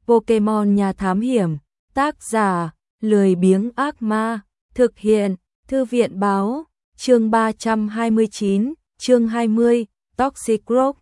Pokemon nhà thám hiểm, tác giả, lười biếng ác ma, thực hiện, thư viện báo, chương 329, chương 20, Toxic Rock.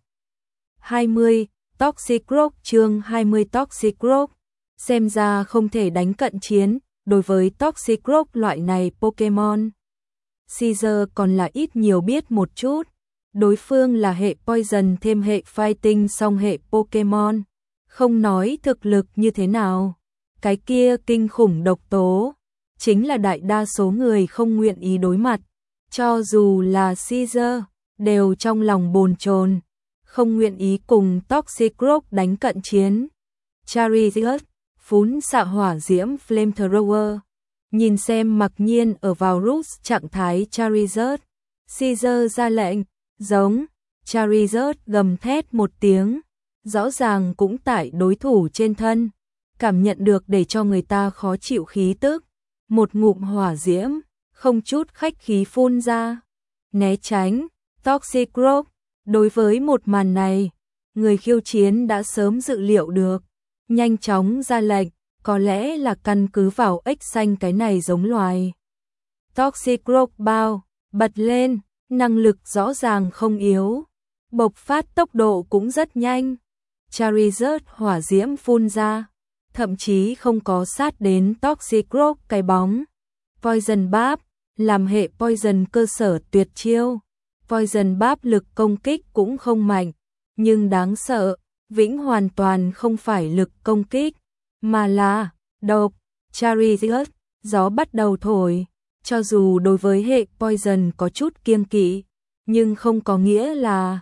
20, Toxic Rock chương 20 Toxic Rock. Xem ra không thể đánh cận chiến, đối với Toxic Rock loại này Pokemon. Caesar còn là ít nhiều biết một chút, đối phương là hệ Poison thêm hệ Fighting song hệ Pokemon. Không nói thực lực như thế nào, cái kia kinh khủng độc tố, chính là đại đa số người không nguyện ý đối mặt. Cho dù là Caesar, đều trong lòng bồn chồn, không nguyện ý cùng Toxic Rock đánh cận chiến. Charizard, phún xạ hỏa diễm Flamethrower. Nhìn xem mặc nhiên ở vào Roost trạng thái Charizard. Caesar ra lệnh, giống. Charizard gầm thét một tiếng, rõ ràng cũng tại đối thủ trên thân, cảm nhận được để cho người ta khó chịu khí tức. Một ngụm hỏa diễm, không chút khách khí phun ra. Né tránh, Toxic Rock. Đối với một màn này, người khiêu chiến đã sớm dự liệu được, nhanh chóng ra lệnh, có lẽ là căn cứ vào ếch xanh cái này giống loài. Toxic Rock bao, bật lên, năng lực rõ ràng không yếu, bộc phát tốc độ cũng rất nhanh. Charizard hỏa diễm phun ra, thậm chí không có sát đến Toxic Rock cái bóng. Poison Barb, làm hệ Poison cơ sở tuyệt chiêu. Poison Barb lực công kích cũng không mạnh, nhưng đáng sợ, vĩnh hoàn toàn không phải lực công kích, mà là độc. Charizard, gió bắt đầu thổi, cho dù đối với hệ Poison có chút kiêng kỵ, nhưng không có nghĩa là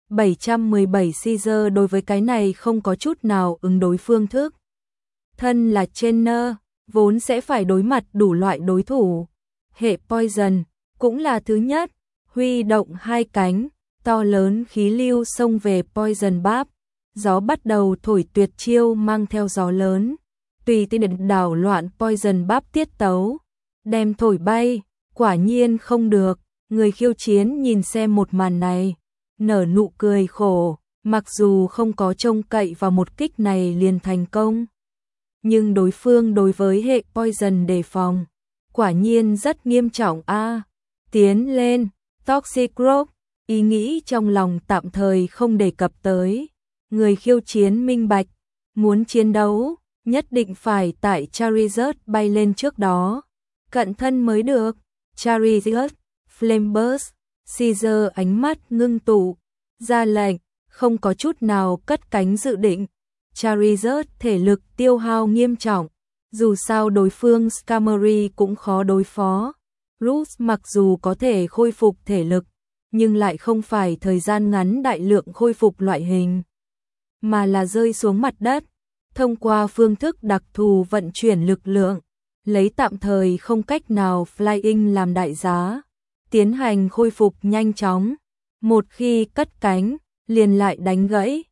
717 Caesar đối với cái này không có chút nào ứng đối phương thức. Thân là trainer, vốn sẽ phải đối mặt đủ loại đối thủ. Hệ Poison cũng là thứ nhất, huy động hai cánh, to lớn khí lưu xông về Poison Barb. Gió bắt đầu thổi tuyệt chiêu mang theo gió lớn, tùy tiện đảo loạn Poison Barb tiết tấu, đem thổi bay. Quả nhiên không được, người khiêu chiến nhìn xem một màn này, nở nụ cười khổ, mặc dù không có trông cậy vào một kích này liền thành công, nhưng đối phương đối với hệ Poison đề phòng, quả nhiên rất nghiêm trọng a. Tiến lên, Toxic Rock, ý nghĩ trong lòng tạm thời không đề cập tới. Người khiêu chiến minh bạch, muốn chiến đấu, nhất định phải tại Charizard bay lên trước đó, cận thân mới được. Charizard, Flame Burst, Caesar ánh mắt ngưng tụ, ra lệnh, không có chút nào cất cánh dự định. Charizard thể lực tiêu hao nghiêm trọng, dù sao đối phương Skarmory cũng khó đối phó. Roost mặc dù có thể khôi phục thể lực, nhưng lại không phải thời gian ngắn đại lượng khôi phục loại hình, mà là rơi xuống mặt đất, thông qua phương thức đặc thù vận chuyển lực lượng, lấy tạm thời không cách nào flying làm đại giá, tiến hành khôi phục nhanh chóng. Một khi cất cánh, liền lại đánh gãy,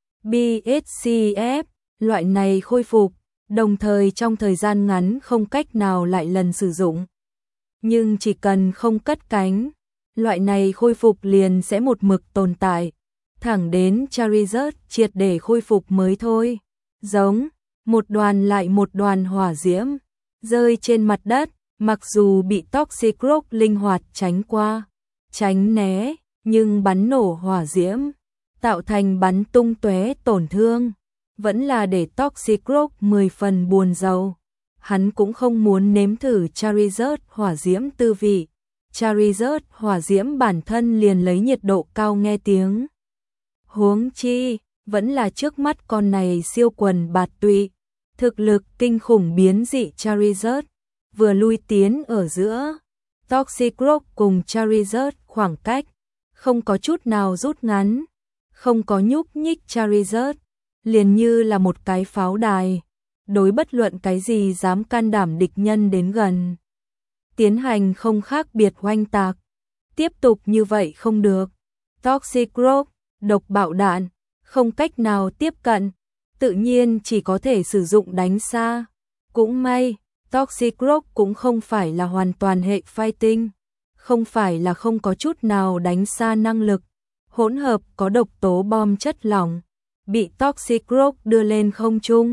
BSCF, loại này khôi phục, đồng thời trong thời gian ngắn không cách nào lại lần sử dụng. Nhưng chỉ cần không cất cánh, loại này khôi phục liền sẽ một mực tồn tại, thẳng đến Charizard triệt để khôi phục mới thôi. Giống, một đoàn lại một đoàn hỏa diễm, rơi trên mặt đất, mặc dù bị Toxic Rock linh hoạt tránh qua, tránh né, nhưng bắn nổ hỏa diễm, tạo thành bắn tung tóe tổn thương, vẫn là để Toxic Rock 10 phần buồn rầu. Hắn cũng không muốn nếm thử Charizard hỏa diễm tư vị. Charizard hỏa diễm bản thân liền lấy nhiệt độ cao nghe tiếng. Huống chi, vẫn là trước mắt con này siêu quần bạt tụy, thực lực kinh khủng biến dị Charizard, vừa lui tiến ở giữa. Toxic Rock cùng Charizard khoảng cách, không có chút nào rút ngắn, không có nhúc nhích. Charizard liền như là một cái pháo đài, đối bất luận cái gì dám can đảm địch nhân đến gần, tiến hành không khác biệt oanh tạc. Tiếp tục như vậy không được. Toxic Rock, độc bạo đạn, không cách nào tiếp cận, tự nhiên chỉ có thể sử dụng đánh xa. Cũng may, Toxic Rock cũng không phải là hoàn toàn hệ fighting, không phải là không có chút nào đánh xa năng lực. Hỗn hợp có độc tố bom chất lỏng, bị Toxic Rock đưa lên không trung,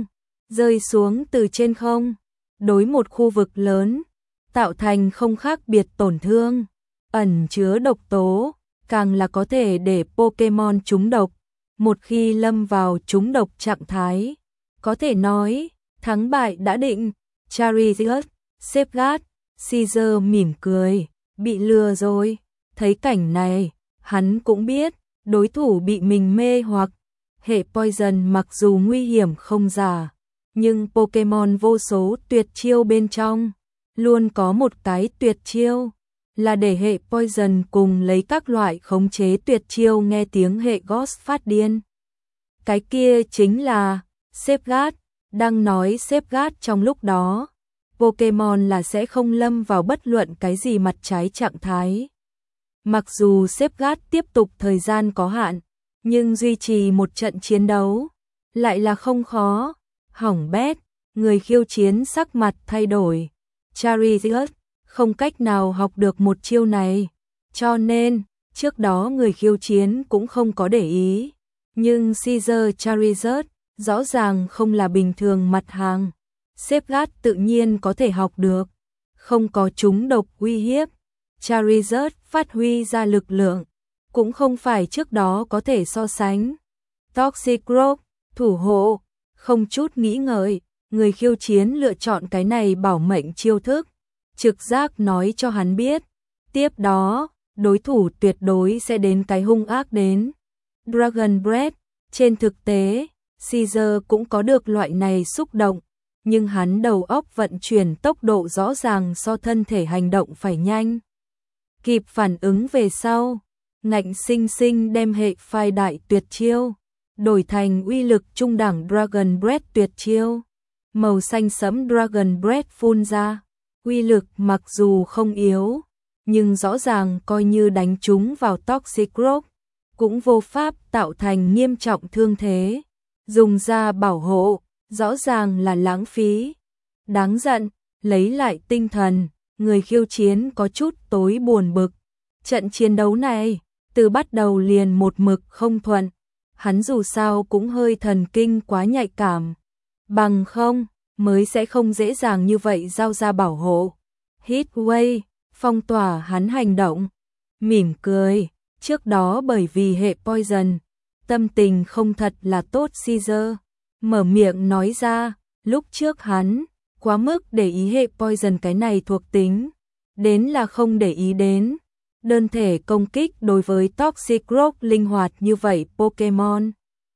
rơi xuống từ trên không, đối một khu vực lớn, tạo thành không khác biệt tổn thương, ẩn chứa độc tố, càng là có thể để Pokemon trúng độc. Một khi lâm vào trúng độc trạng thái, có thể nói, thắng bại đã định. Charizard, Safeguard, Caesar mỉm cười, bị lừa rồi. Thấy cảnh này, hắn cũng biết, đối thủ bị mình mê hoặc. Hệ Poison mặc dù nguy hiểm không giả, nhưng Pokemon vô số tuyệt chiêu bên trong, luôn có một cái tuyệt chiêu, là để hệ Poison cùng lấy các loại khống chế tuyệt chiêu nghe tiếng hệ Ghost phát điên. Cái kia chính là Safeguard. Đang nói Safeguard trong lúc đó, Pokemon là sẽ không lâm vào bất luận cái gì mặt trái trạng thái. Mặc dù Safeguard tiếp tục thời gian có hạn, nhưng duy trì một trận chiến đấu lại là không khó. Hỏng bét, người khiêu chiến sắc mặt thay đổi. Charizard không cách nào học được một chiêu này, cho nên trước đó người khiêu chiến cũng không có để ý. Nhưng Caesar Charizard rõ ràng không là bình thường mặt hàng. Safeguard tự nhiên có thể học được, không có trúng độc uy hiếp. Charizard phát huy ra lực lượng, cũng không phải trước đó có thể so sánh. Toxic Rock, thủ hộ, không chút nghĩ ngợi, người khiêu chiến lựa chọn cái này bảo mệnh chiêu thức. Trực giác nói cho hắn biết, tiếp đó, đối thủ tuyệt đối sẽ đến cái hung ác đến. Dragon Breath, trên thực tế, Caesar cũng có được loại này xúc động, nhưng hắn đầu óc vận chuyển tốc độ rõ ràng so thân thể hành động phải nhanh. Kịp phản ứng về sau, ngạnh sinh sinh đem hệ phai đại tuyệt chiêu đổi thành uy lực trung đẳng Dragon Breath tuyệt chiêu. Màu xanh sẫm Dragon Breath phun ra, uy lực mặc dù không yếu, nhưng rõ ràng coi như đánh trúng vào Toxic Rock, cũng vô pháp tạo thành nghiêm trọng thương thế. Dùng ra bảo hộ, rõ ràng là lãng phí. Đáng giận, lấy lại tinh thần, người khiêu chiến có chút tối buồn bực. Trận chiến đấu này, từ bắt đầu liền một mực không thuận. Hắn dù sao cũng hơi thần kinh quá nhạy cảm. Bằng không, mới sẽ không dễ dàng như vậy giao ra bảo hộ. Heatwave, phong tỏa hắn hành động. Mỉm cười, trước đó bởi vì hệ Poison, tâm tình không thật là tốt. Caesar mở miệng nói ra, lúc trước hắn quá mức để ý hệ Poison cái này thuộc tính, đến là không để ý đến đơn thể công kích đối với Toxic Rock linh hoạt như vậy Pokemon.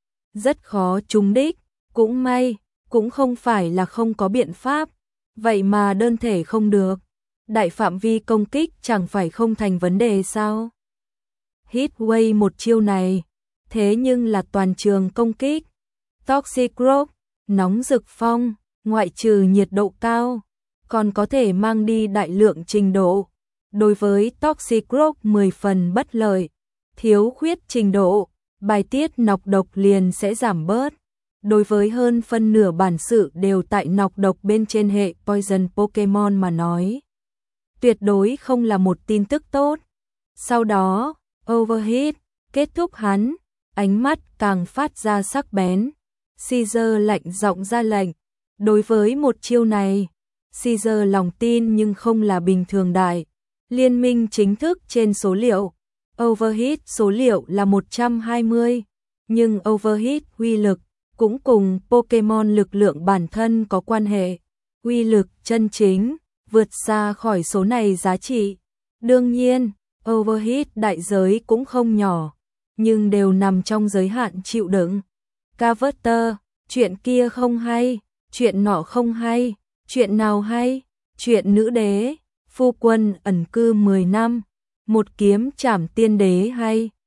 Rất khó trúng đích, cũng may, cũng không phải là không có biện pháp, vậy mà đơn thể không được. Đại phạm vi công kích chẳng phải không thành vấn đề sao? Heatwave một chiêu này, thế nhưng là toàn trường công kích. Toxic Rock, nóng rực phong, ngoại trừ nhiệt độ cao, còn có thể mang đi đại lượng trình độ. Đối với Toxic Rock 10 phần bất lợi, thiếu khuyết trình độ, bài tiết nọc độc liền sẽ giảm bớt. Đối với hơn phân nửa bản sự đều tại nọc độc bên trên hệ Poison Pokemon mà nói, tuyệt đối không là một tin tức tốt. Sau đó, Overheat kết thúc hắn, ánh mắt càng phát ra sắc bén. Caesar lạnh giọng ra lệnh. Đối với một chiêu này, Caesar lòng tin nhưng không là bình thường đại. Liên minh chính thức trên số liệu, Overheat số liệu là 120, nhưng Overheat uy lực cũng cùng Pokemon lực lượng bản thân có quan hệ. Uy lực chân chính vượt xa khỏi số này giá trị. Đương nhiên, Overheat đại giới cũng không nhỏ, nhưng đều nằm trong giới hạn chịu đựng. Carver, chuyện kia không hay, chuyện nọ không hay, chuyện nào hay, chuyện nữ đế, phu quân ẩn cư 10 năm, một kiếm trảm tiên đế hay.